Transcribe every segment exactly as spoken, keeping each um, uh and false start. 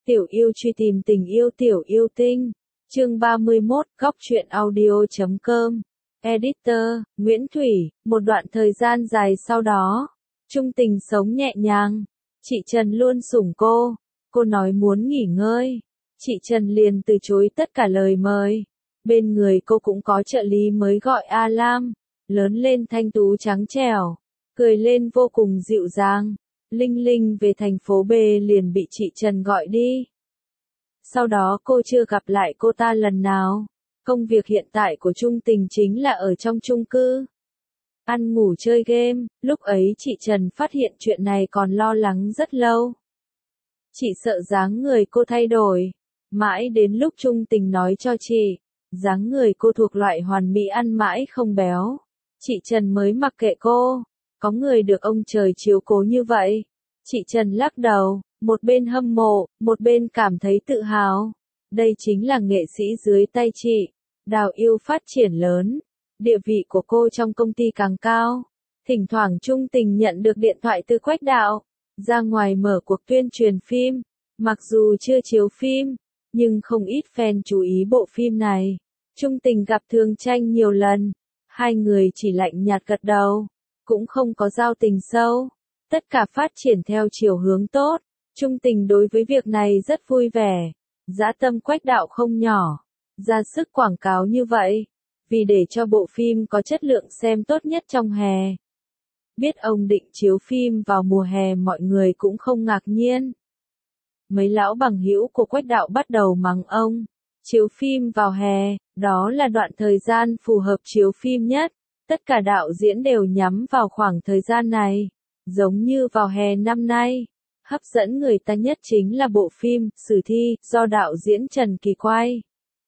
Tiểu yêu truy tìm tình yêu tiểu yêu tinh. Chương ba mươi mốt, góc truyện audio.com. Editor, Nguyễn Thủy. Một đoạn thời gian dài sau đó, Trung Tình sống nhẹ nhàng. Chị Trần luôn sủng cô. Cô nói muốn nghỉ ngơi. Chị Trần liền từ chối tất cả lời mời. Bên người cô cũng có trợ lý mới gọi A Lam. Lớn lên thanh tú trắng trẻo. Cười lên vô cùng dịu dàng. Linh Linh về thành phố B liền bị chị Trần gọi đi. Sau đó cô chưa gặp lại cô ta lần nào. Công việc hiện tại của Trung Tình chính là ở trong chung cư. Ăn ngủ chơi game, lúc ấy chị Trần phát hiện chuyện này còn lo lắng rất lâu. Chị sợ dáng người cô thay đổi. Mãi đến lúc Trung Tình nói cho chị, dáng người cô thuộc loại hoàn mỹ ăn mãi không béo. Chị Trần mới mặc kệ cô. Có người được ông trời chiếu cố như vậy. Chị Trần lắc đầu, một bên hâm mộ, một bên cảm thấy tự hào. Đây chính là nghệ sĩ dưới tay chị. Đào Yêu phát triển lớn. Địa vị của cô trong công ty càng cao. Thỉnh thoảng Trung Tình nhận được điện thoại từ Quách Đạo. Ra ngoài mở cuộc tuyên truyền phim. Mặc dù chưa chiếu phim, nhưng không ít fan chú ý bộ phim này. Trung Tình gặp Thường Tranh nhiều lần. Hai người chỉ lạnh nhạt gật đầu. Cũng không có giao tình sâu. Tất cả phát triển theo chiều hướng tốt. Trung Tình đối với việc này rất vui vẻ. Dã tâm Quách Đạo không nhỏ. Ra sức quảng cáo như vậy. Vì để cho bộ phim có chất lượng xem tốt nhất trong hè. Biết ông định chiếu phim vào mùa hè mọi người cũng không ngạc nhiên. Mấy lão bằng hữu của Quách Đạo bắt đầu mắng ông. Chiếu phim vào hè, đó là đoạn thời gian phù hợp chiếu phim nhất. Tất cả đạo diễn đều nhắm vào khoảng thời gian này. Giống như vào hè năm nay. Hấp dẫn người ta nhất chính là bộ phim Sử Thi do đạo diễn Trần Kỳ quay.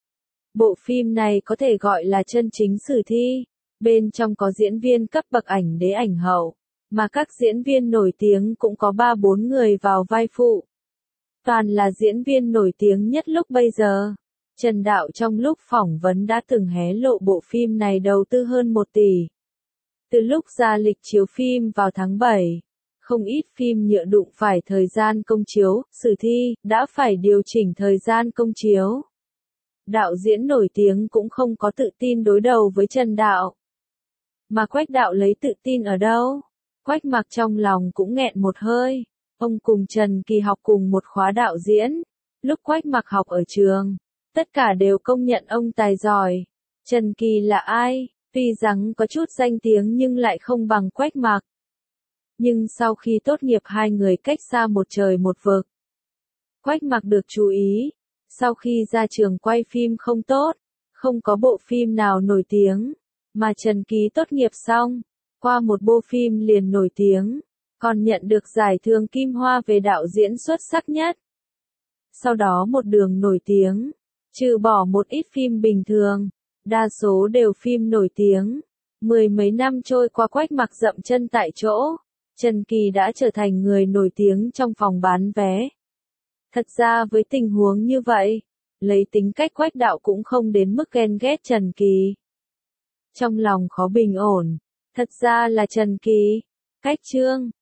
Bộ phim này có thể gọi là chân chính sử thi. Bên trong có diễn viên cấp bậc ảnh đế ảnh hậu. Mà các diễn viên nổi tiếng cũng có ba bốn người vào vai phụ. Toàn là diễn viên nổi tiếng nhất lúc bây giờ. Trần Đạo trong lúc phỏng vấn đã từng hé lộ bộ phim này đầu tư hơn một tỷ. Từ lúc ra lịch chiếu phim vào tháng bảy, không ít phim nhựa đụng phải thời gian công chiếu, Sử Thi đã phải điều chỉnh thời gian công chiếu. Đạo diễn nổi tiếng cũng không có tự tin đối đầu với Trần Đạo. Mà Quách Đạo lấy tự tin ở đâu? Quách Mặc trong lòng cũng nghẹn một hơi. Ông cùng Trần Kỳ học cùng một khóa đạo diễn. Lúc Quách Mặc học ở trường, tất cả đều công nhận ông tài giỏi. Trần Kỳ là ai? Tuy rằng có chút danh tiếng nhưng lại không bằng Quách Mặc. Nhưng sau khi tốt nghiệp hai người cách xa một trời một vực. Quách Mặc được chú ý. Sau khi ra trường quay phim không tốt, không có bộ phim nào nổi tiếng. Mà Trần Kỳ tốt nghiệp xong, qua một bộ phim liền nổi tiếng. Còn nhận được giải thưởng Kim Hoa về đạo diễn xuất sắc nhất. Sau đó một đường nổi tiếng. Trừ bỏ một ít phim bình thường, đa số đều phim nổi tiếng. Mười mấy năm trôi qua Quách Mặc dậm chân tại chỗ. Trần Kỳ đã trở thành người nổi tiếng trong phòng bán vé. Thật ra với tình huống như vậy, lấy tính cách Quách Đạo cũng không đến mức ghen ghét Trần Kỳ. Trong lòng khó bình ổn, thật ra là Trần Kỳ, cách chương,